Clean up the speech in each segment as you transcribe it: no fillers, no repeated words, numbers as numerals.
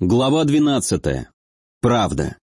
Глава 12. Правда.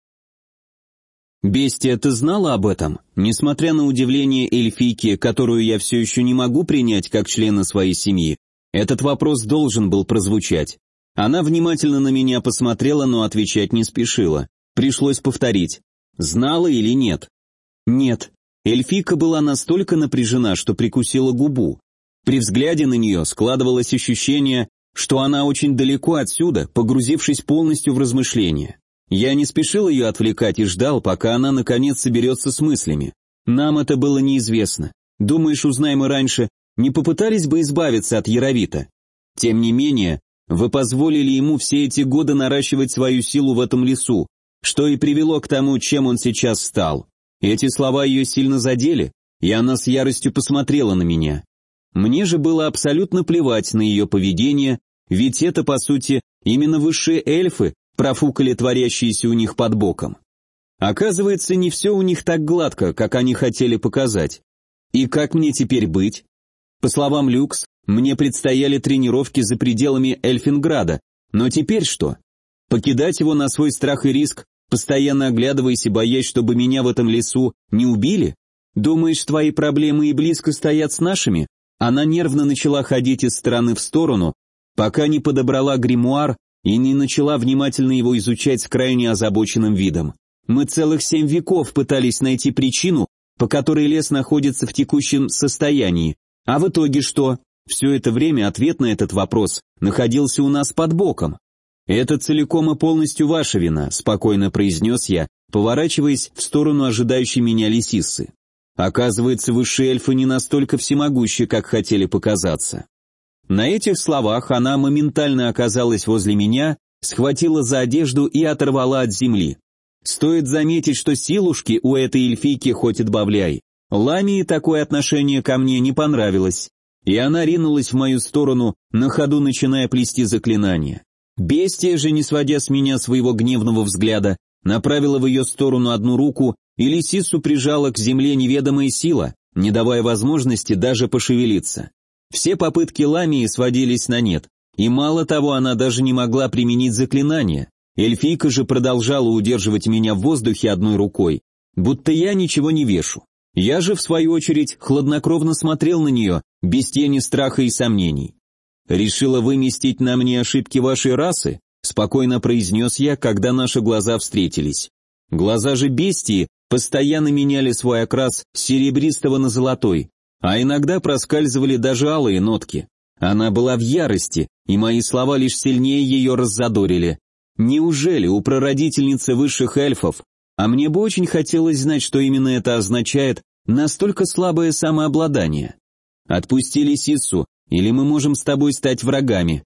«Бестия, ты знала об этом?» Несмотря на удивление эльфийки, которую я все еще не могу принять как члена своей семьи, этот вопрос должен был прозвучать. Она внимательно на меня посмотрела, но отвечать не спешила. Пришлось повторить. Знала или нет? Нет. Эльфийка была настолько напряжена, что прикусила губу. При взгляде на нее складывалось ощущение, что она очень далеко отсюда, погрузившись полностью в размышления. Я не спешил ее отвлекать и ждал, пока она наконец соберется с мыслями. Нам это было неизвестно. Думаешь, узнаем и раньше, не попытались бы избавиться от Яровита? Тем не менее, вы позволили ему все эти годы наращивать свою силу в этом лесу, что и привело к тому, чем он сейчас стал. Эти слова ее сильно задели, и она с яростью посмотрела на меня. Мне же было абсолютно плевать на ее поведение, ведь это, по сути, именно высшие эльфы профукали творящиеся у них под боком. Оказывается, не все у них так гладко, как они хотели показать. И как мне теперь быть? По словам Люкс, мне предстояли тренировки за пределами Эльфинграда, но теперь что? Покидать его на свой страх и риск, постоянно оглядываясь и боясь, чтобы меня в этом лесу не убили? Думаешь, твои проблемы и близко стоят с нашими? Она нервно начала ходить из стороны в сторону, пока не подобрала гримуар и не начала внимательно его изучать с крайне озабоченным видом. Мы целых 7 веков пытались найти причину, по которой лес находится в текущем состоянии. А в итоге что? Все это время ответ на этот вопрос находился у нас под боком. «Это целиком и полностью ваша вина», — спокойно произнес я, поворачиваясь в сторону ожидающей меня лисицы. Оказывается, высшие эльфы не настолько всемогущи, как хотели показаться. На этих словах она моментально оказалась возле меня, схватила за одежду и оторвала от земли. Стоит заметить, что силушки у этой эльфийки хоть отбавляй. Ламии такое отношение ко мне не понравилось, и она ринулась в мою сторону, на ходу начиная плести заклинания. Бестия же, не сводя с меня своего гневного взгляда, направила в ее сторону одну руку, и лисицу прижала к земле неведомая сила, не давая возможности даже пошевелиться. Все попытки Ламии сводились на нет, и мало того, она даже не могла применить заклинание. Эльфийка же продолжала удерживать меня в воздухе одной рукой, будто я ничего не вешу. Я же, в свою очередь, хладнокровно смотрел на нее, без тени страха и сомнений. «Решила выместить на мне ошибки вашей расы?» — спокойно произнес я, когда наши глаза встретились. Глаза же бестии постоянно меняли свой окрас с серебристого на золотой, а иногда проскальзывали даже алые нотки. Она была в ярости, и мои слова лишь сильнее ее раззадорили. Неужели у прародительницы высших эльфов, а мне бы очень хотелось знать, что именно это означает, настолько слабое самообладание? Отпусти лисицу, или мы можем с тобой стать врагами.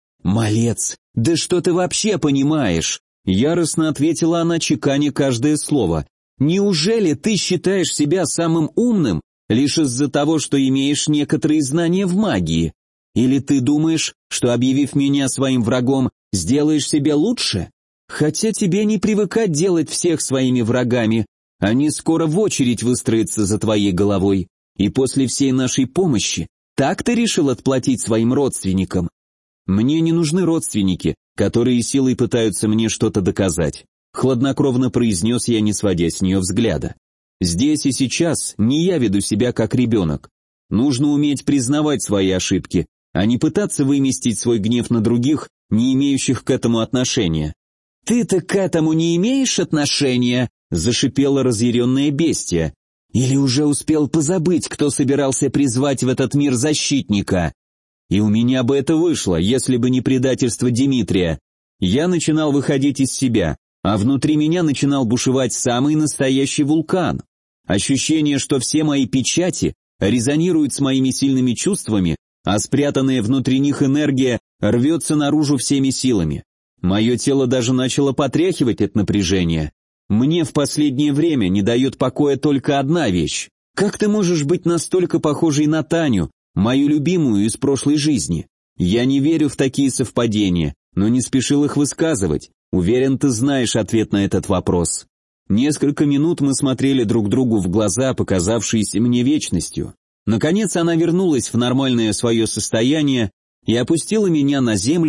«Малец, да что ты вообще понимаешь?» Яростно ответила она, чеканя каждое слово. «Неужели ты считаешь себя самым умным лишь из-за того, что имеешь некоторые знания в магии? Или ты думаешь, что, объявив меня своим врагом, сделаешь себя лучше? Хотя тебе не привыкать делать всех своими врагами, они скоро в очередь выстроятся за твоей головой, и после всей нашей помощи так ты решил отплатить своим родственникам? Мне не нужны родственники, которые силой пытаются мне что-то доказать», хладнокровно произнес я, не сводя с нее взгляда. «Здесь и сейчас не я веду себя как ребенок. Нужно уметь признавать свои ошибки, а не пытаться выместить свой гнев на других, не имеющих к этому отношения». «Ты-то к этому не имеешь отношения?» — зашипела разъяренная бестия. «Или уже успел позабыть, кто собирался призвать в этот мир защитника?» И у меня бы это вышло, если бы не предательство Димитрия. Я начинал выходить из себя, а внутри меня начинал бушевать самый настоящий вулкан. Ощущение, что все мои печати резонируют с моими сильными чувствами, а спрятанная внутри них энергия рвется наружу всеми силами. Мое тело даже начало потряхивать от напряжения. Мне в последнее время не дает покоя только одна вещь. Как ты можешь быть настолько похожей на Таню, мою любимую из прошлой жизни? Я не верю в такие совпадения, но не спешил их высказывать. Уверен, ты знаешь ответ на этот вопрос. Несколько минут мы смотрели друг другу в глаза, показавшиеся мне вечностью. Наконец она вернулась в нормальное свое состояние и опустила меня на землю,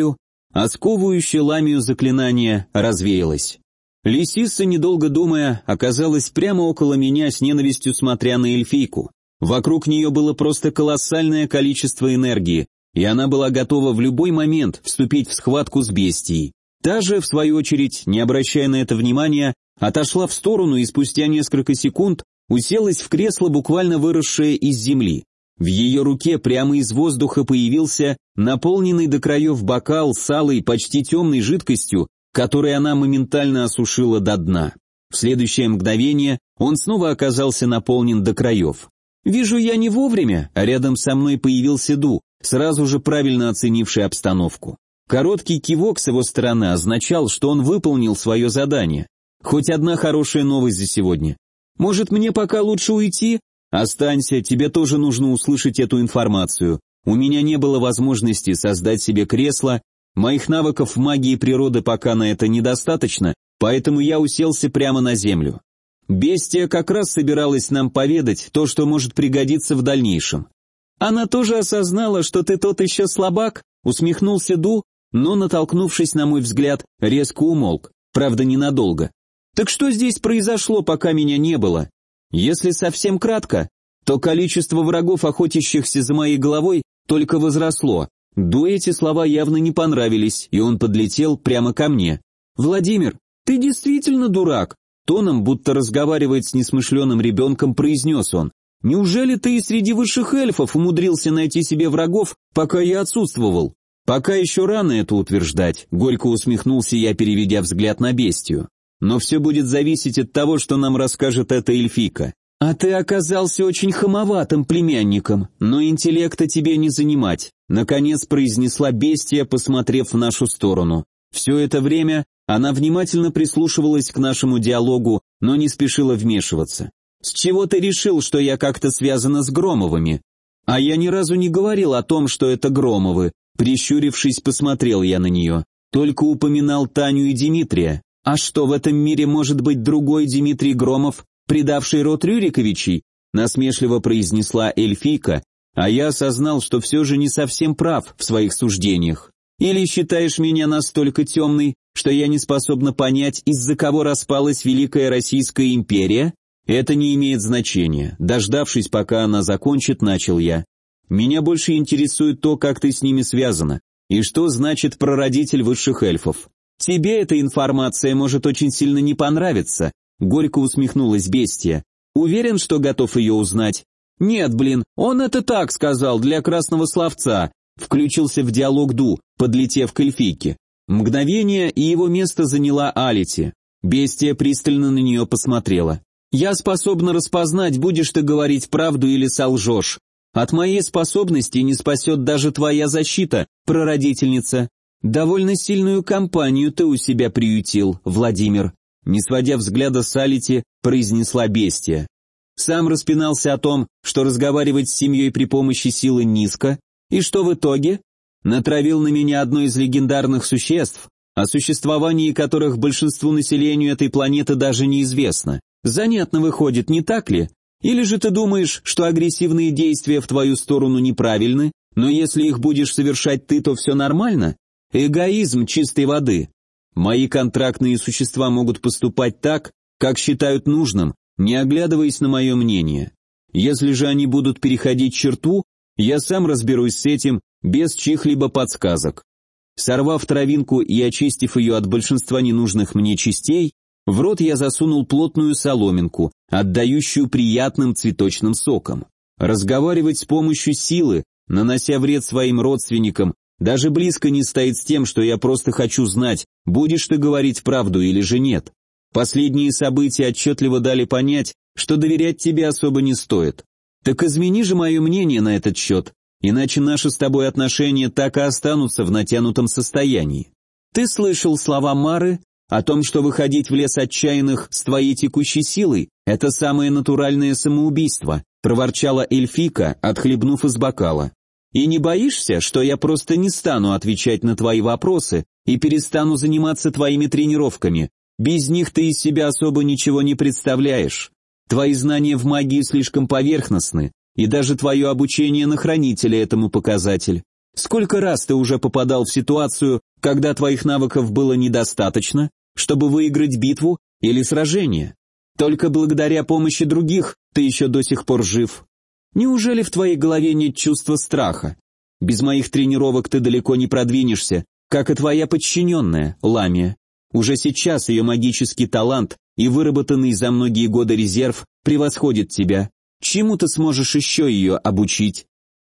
а сковывающее ламию заклинание развеялось. Лисица, недолго думая, оказалась прямо около меня с ненавистью смотря на эльфийку. Вокруг нее было просто колоссальное количество энергии, и она была готова в любой момент вступить в схватку с бестией. Та же, в свою очередь, не обращая на это внимания, отошла в сторону и спустя несколько секунд уселась в кресло, буквально выросшее из земли. В ее руке прямо из воздуха появился наполненный до краев бокал с алой, почти темной жидкостью, которой она моментально осушила до дна. В следующее мгновение он снова оказался наполнен до краев. «Вижу, я не вовремя», а рядом со мной появился Ду, сразу же правильно оценивший обстановку. Короткий кивок с его стороны означал, что он выполнил свое задание. Хоть одна хорошая новость за сегодня. «Может, мне пока лучше уйти?» «Останься, тебе тоже нужно услышать эту информацию. У меня не было возможности создать себе кресло, моих навыков в магии природы пока на это недостаточно, поэтому я уселся прямо на землю. Бестия как раз собиралась нам поведать то, что может пригодиться в дальнейшем». «Она тоже осознала, что ты тот еще слабак?» Усмехнулся Ду, но, натолкнувшись на мой взгляд, резко умолк, правда ненадолго. «Так что здесь произошло, пока меня не было?» Если совсем кратко, то количество врагов, охотящихся за моей головой, только возросло. Ду эти слова явно не понравились, и он подлетел прямо ко мне. «Владимир, ты действительно дурак?» Тоном, будто разговаривает с несмышленым ребенком, произнес он. «Неужели ты и среди высших эльфов умудрился найти себе врагов, пока я отсутствовал?» «Пока еще рано это утверждать», — горько усмехнулся я, переведя взгляд на бестию. «Но все будет зависеть от того, что нам расскажет эта эльфийка. А ты оказался очень хамоватым племянником, но интеллекта тебе не занимать», — наконец произнесла бестия, посмотрев в нашу сторону. Все это время она внимательно прислушивалась к нашему диалогу, но не спешила вмешиваться. «С чего ты решил, что я как-то связана с Громовыми?» «А я ни разу не говорил о том, что это Громовы», — прищурившись, посмотрел я на нее. «Только упоминал Таню и Дмитрия. А что, в этом мире может быть другой Дмитрий Громов, предавший род Рюриковичей?» насмешливо произнесла эльфийка, а я осознал, что все же не совсем прав в своих суждениях. «Или считаешь меня настолько темной, что я не способна понять, из-за кого распалась Великая Российская империя?» «Это не имеет значения. Дождавшись, пока она закончит, начал я. Меня больше интересует то, как ты с ними связана, и что значит прародитель высших эльфов. Тебе эта информация может очень сильно не понравиться», — горько усмехнулась бестия. «Уверен, что готов ее узнать?» «Нет, блин, он это так сказал, для красного словца», — включился в диалог Ду, подлетев к эльфийке. Мгновение, и его место заняла Алити. Бестия пристально на нее посмотрела. «Я способна распознать, будешь ты говорить правду или солжешь. От моей способности не спасет даже твоя защита, прародительница. Довольно сильную компанию ты у себя приютил, Владимир», не сводя взгляда с Алити, произнесла бестия. «Сам распинался о том, что разговаривать с семьей при помощи силы низко, и что в итоге? Натравил на меня одно из легендарных существ, о существовании которых большинству населению этой планеты даже неизвестно. Занятно выходит, не так ли? Или же ты думаешь, что агрессивные действия в твою сторону неправильны, но если их будешь совершать ты, то все нормально? Эгоизм чистой воды. Мои контрактные существа могут поступать так, как считают нужным, не оглядываясь на мое мнение. Если же они будут переходить черту, я сам разберусь с этим без чьих-либо подсказок». Сорвав травинку и очистив ее от большинства ненужных мне частей, в рот я засунул плотную соломинку, отдающую приятным цветочным соком. Разговаривать с помощью силы, нанося вред своим родственникам, даже близко не стоит с тем, что я просто хочу знать, будешь ты говорить правду или же нет. Последние события отчетливо дали понять, что доверять тебе особо не стоит. Так измени же мое мнение на этот счет, иначе наши с тобой отношения так и останутся в натянутом состоянии. Ты слышал слова Мары о том, что выходить в лес отчаянных с твоей текущей силой – это самое натуральное самоубийство, проворчала эльфийка, отхлебнув из бокала. И не боишься, что я просто не стану отвечать на твои вопросы и перестану заниматься твоими тренировками? Без них ты из себя особо ничего не представляешь. Твои знания в магии слишком поверхностны, и даже твое обучение на хранителя этому показатель. Сколько раз ты уже попадал в ситуацию, когда твоих навыков было недостаточно, чтобы выиграть битву или сражение. Только благодаря помощи других ты еще до сих пор жив. Неужели в твоей голове нет чувства страха? Без моих тренировок ты далеко не продвинешься, как и твоя подчиненная, Ламия. Уже сейчас ее магический талант и выработанный за многие годы резерв превосходит тебя. Чему ты сможешь еще ее обучить?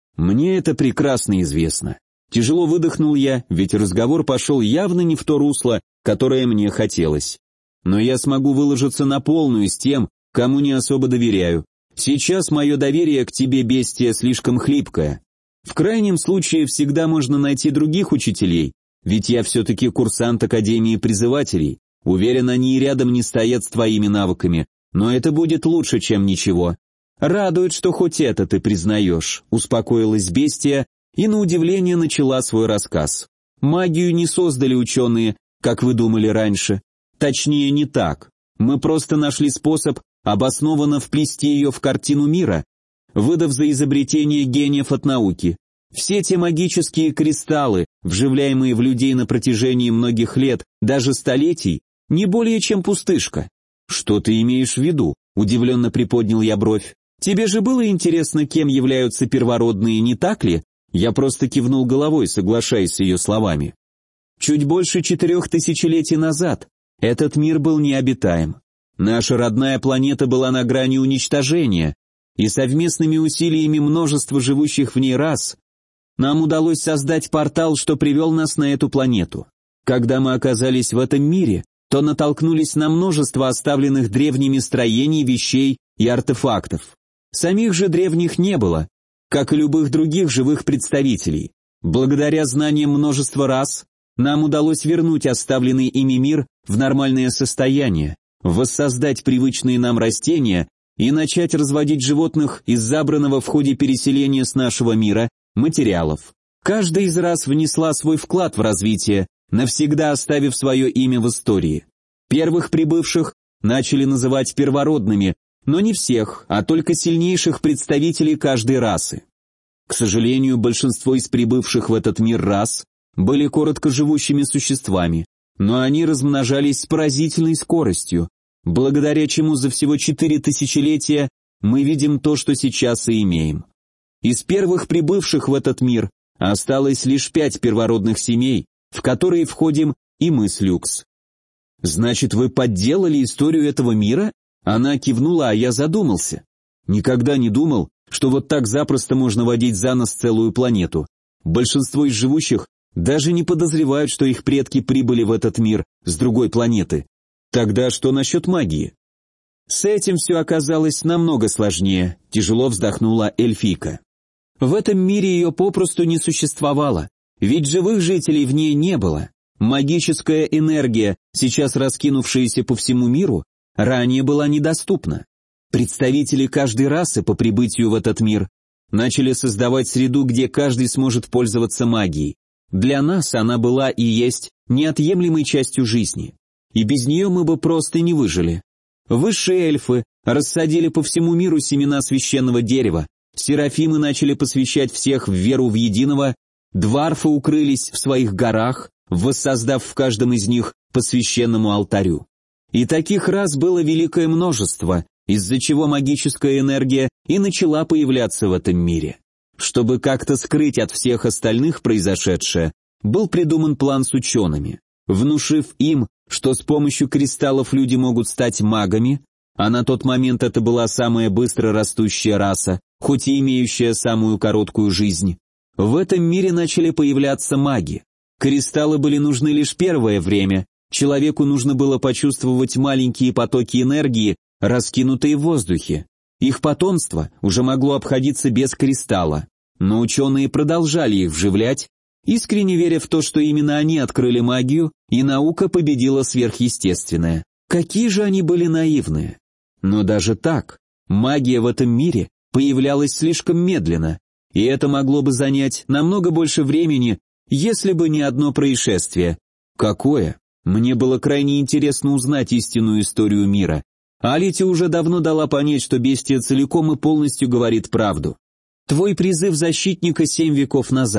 Мне это прекрасно известно. Тяжело выдохнул я, ведь разговор пошел явно не в то русло, которое мне хотелось. Но я смогу выложиться на полную с тем, кому не особо доверяю. Сейчас мое доверие к тебе, бестия, слишком хлипкое. В крайнем случае всегда можно найти других учителей, ведь я все-таки курсант Академии Призывателей. Уверен, они и рядом не стоят с твоими навыками, но это будет лучше, чем ничего. Радует, что хоть это ты признаешь, успокоилась бестия и на удивление начала свой рассказ. Магию не создали ученые, как вы думали раньше. Точнее, не так. Мы просто нашли способ обоснованно вплести ее в картину мира, выдав за изобретение гениев от науки. Все те магические кристаллы, вживляемые в людей на протяжении многих лет, даже столетий, не более чем пустышка. Что ты имеешь в виду? Удивленно приподнял я бровь. Тебе же было интересно, кем являются первородные, не так ли? Я просто кивнул головой, соглашаясь с ее словами. Чуть больше 4 тысячелетий назад этот мир был необитаем. Наша родная планета была на грани уничтожения, и совместными усилиями множества живущих в ней рас нам удалось создать портал, что привел нас на эту планету. Когда мы оказались в этом мире, то натолкнулись на множество оставленных древними строений, вещей и артефактов. Самих же древних не было, как и любых других живых представителей. Благодаря знаниям множества рас, нам удалось вернуть оставленный ими мир в нормальное состояние, воссоздать привычные нам растения и начать разводить животных из забранного в ходе переселения с нашего мира материалов. Каждая из рас внесла свой вклад в развитие, навсегда оставив свое имя в истории. Первых прибывших начали называть первородными, но не всех, а только сильнейших представителей каждой расы. К сожалению, большинство из прибывших в этот мир рас были короткоживущими существами, но они размножались с поразительной скоростью, благодаря чему за всего 4 тысячелетия мы видим то, что сейчас и имеем. Из первых прибывших в этот мир осталось лишь 5 первородных семей, в которые входим и мы с Люкс. «Значит, вы подделали историю этого мира?» Она кивнула, а я задумался. Никогда не думал, что вот так запросто можно водить за нос целую планету. Большинство из живущих даже не подозревают, что их предки прибыли в этот мир с другой планеты. Тогда что насчет магии? С этим все оказалось намного сложнее, тяжело вздохнула эльфийка. В этом мире ее попросту не существовало, ведь живых жителей в ней не было. Магическая энергия, сейчас раскинувшаяся по всему миру, ранее была недоступна. Представители каждой расы по прибытию в этот мир начали создавать среду, где каждый сможет пользоваться магией. Для нас она была и есть неотъемлемой частью жизни, и без нее мы бы просто не выжили. Высшие эльфы рассадили по всему миру семена священного дерева, серафимы начали посвящать всех в веру в единого, дварфы укрылись в своих горах, воссоздав в каждом из них по священному алтарю. И таких рас было великое множество, из-за чего магическая энергия и начала появляться в этом мире. Чтобы как-то скрыть от всех остальных произошедшее, был придуман план с учеными. Внушив им, что с помощью кристаллов люди могут стать магами, а на тот момент это была самая быстро растущая раса, хоть и имеющая самую короткую жизнь, в этом мире начали появляться маги. Кристаллы были нужны лишь первое время, человеку нужно было почувствовать маленькие потоки энергии, раскинутые в воздухе. Их потомство уже могло обходиться без кристалла, но ученые продолжали их вживлять, искренне веря в то, что именно они открыли магию, и наука победила сверхъестественное. Какие же они были наивные! Но даже так, магия в этом мире появлялась слишком медленно, и это могло бы занять намного больше времени, если бы не одно происшествие. Какое? Мне было крайне интересно узнать истинную историю мира. Алити уже давно дала понять, что бестия целиком и полностью говорит правду. Твой призыв защитника 7 веков назад.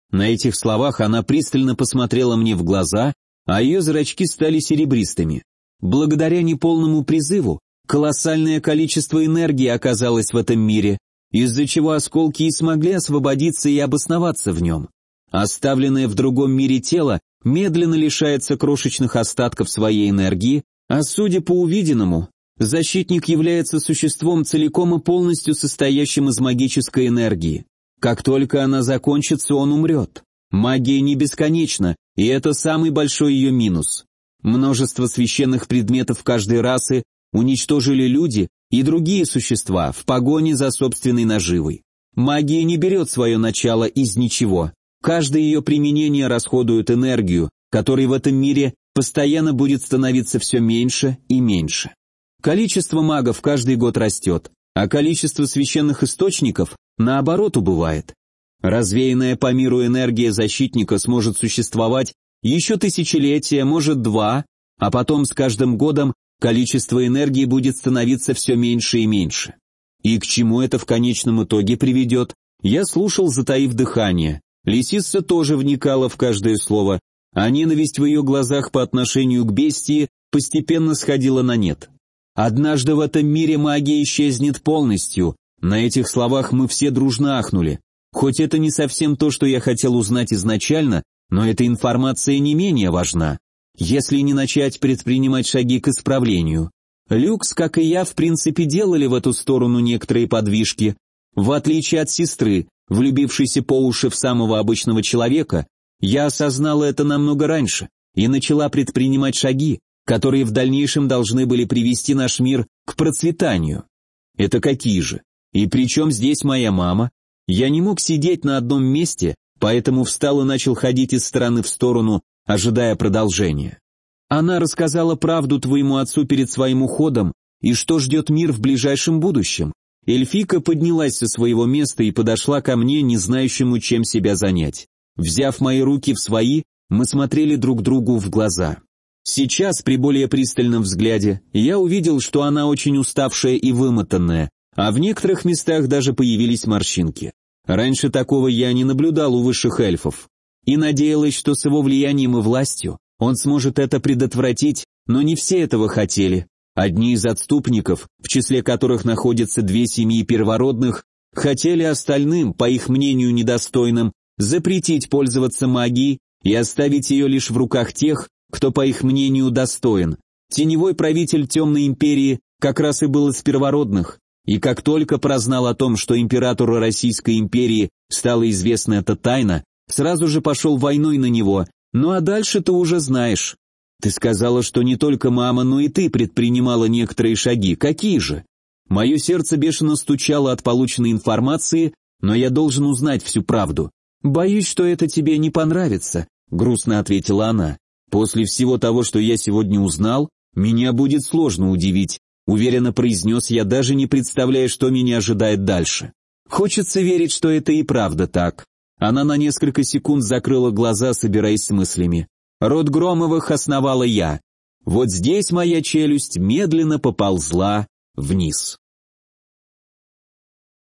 На этих словах она пристально посмотрела мне в глаза, а ее зрачки стали серебристыми. Благодаря неполному призыву, колоссальное количество энергии оказалось в этом мире, из-за чего осколки и смогли освободиться и обосноваться в нем. Оставленное в другом мире тело медленно лишается крошечных остатков своей энергии, а судя по увиденному, защитник является существом целиком и полностью состоящим из магической энергии. Как только она закончится, он умрет. Магия не бесконечна, и это самый большой ее минус. Множество священных предметов каждой расы уничтожили люди и другие существа в погоне за собственной наживой. Магия не берет свое начало из ничего. Каждое ее применение расходует энергию, которой в этом мире постоянно будет становиться все меньше и меньше. Количество магов каждый год растет, а количество священных источников, наоборот, убывает. Развеянная по миру энергия защитника сможет существовать еще тысячелетия, может 2, а потом с каждым годом количество энергии будет становиться все меньше и меньше. И к чему это в конечном итоге приведет? Я слушал, затаив дыхание. Лисица тоже вникала в каждое слово, а ненависть в ее глазах по отношению к бестии постепенно сходила на нет. Однажды в этом мире магия исчезнет полностью. На этих словах мы все дружно ахнули. Хоть это не совсем то, что я хотел узнать изначально, но эта информация не менее важна, если не начать предпринимать шаги к исправлению. Люкс, как и я, в принципе, делали в эту сторону некоторые подвижки. В отличие от сестры, влюбившейся по уши в самого обычного человека, я осознала это намного раньше и начала предпринимать шаги, которые в дальнейшем должны были привести наш мир к процветанию. Это какие же? И при чем здесь моя мама? Я не мог сидеть на одном месте, поэтому встал и начал ходить из стороны в сторону, ожидая продолжения. Она рассказала правду твоему отцу перед своим уходом и что ждет мир в ближайшем будущем. Эльфийка поднялась со своего места и подошла ко мне, не знающему, чем себя занять. Взяв мои руки в свои, мы смотрели друг другу в глаза. Сейчас, при более пристальном взгляде, я увидел, что она очень уставшая и вымотанная, а в некоторых местах даже появились морщинки. Раньше такого я не наблюдал у высших эльфов. И надеялась, что с его влиянием и властью он сможет это предотвратить, но не все этого хотели. Одни из отступников, в числе которых находятся 2 семьи первородных, хотели остальным, по их мнению недостойным, запретить пользоваться магией и оставить ее лишь в руках тех, кто, по их мнению, достоин. Теневой правитель Темной Империи как раз и был из первородных, и как только прознал о том, что императору Российской империи стала известна эта тайна, сразу же пошел войной на него. Ну а дальше ты уже знаешь. Ты сказала, что не только мама, но и ты предпринимала некоторые шаги. Какие же? Мое сердце бешено стучало от полученной информации, но я должен узнать всю правду. Боюсь, что это тебе не понравится, грустно ответила она. После всего того, что я сегодня узнал, меня будет сложно удивить, уверенно произнес я, даже не представляя, что меня ожидает дальше. Хочется верить, что это и правда так. Она на несколько секунд закрыла глаза, собираясь с мыслями. Род Громовых основала я. Вот здесь моя челюсть медленно поползла вниз.